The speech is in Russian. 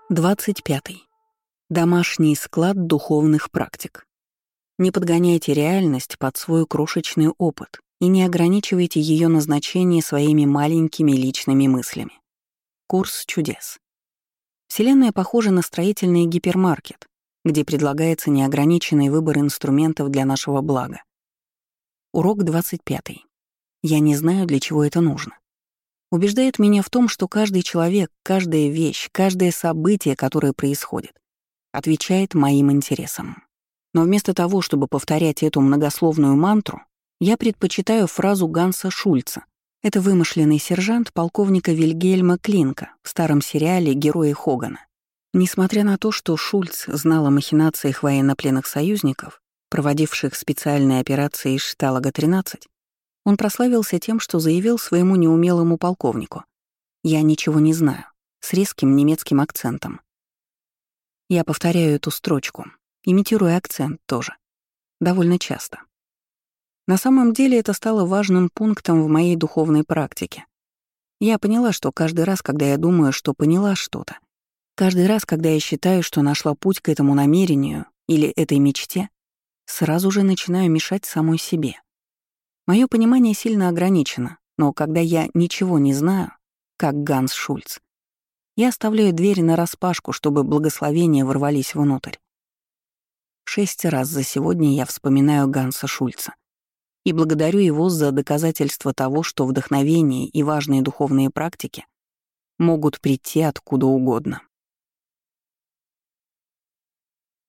25. Домашний склад духовных практик. Не подгоняйте реальность под свой крошечный опыт и не ограничивайте ее назначение своими маленькими личными мыслями. Курс чудес. Вселенная похожа на строительный гипермаркет, где предлагается неограниченный выбор инструментов для нашего блага. Урок 25. Я не знаю, для чего это нужно. Убеждает меня в том, что каждый человек, каждая вещь, каждое событие, которое происходит, отвечает моим интересам. Но вместо того, чтобы повторять эту многословную мантру, я предпочитаю фразу Ганса Шульца. Это вымышленный сержант полковника Вильгельма Клинка в старом сериале «Герои Хогана». Несмотря на то, что Шульц знал о махинациях военнопленных союзников, проводивших специальные операции из Шталага-13, он прославился тем, что заявил своему неумелому полковнику: «Я ничего не знаю», с резким немецким акцентом. Я повторяю эту строчку, имитируя акцент тоже, довольно часто. На самом деле это стало важным пунктом в моей духовной практике. Я поняла, что каждый раз, когда я думаю, что поняла что-то, каждый раз, когда я считаю, что нашла путь к этому намерению или этой мечте, сразу же начинаю мешать самой себе. Моё понимание сильно ограничено, но когда я ничего не знаю, как Ганс Шульц, я оставляю дверь нараспашку, чтобы благословения ворвались внутрь. 6 раз за сегодня я вспоминаю Ганса Шульца и благодарю его за доказательство того, что вдохновение и важные духовные практики могут прийти откуда угодно.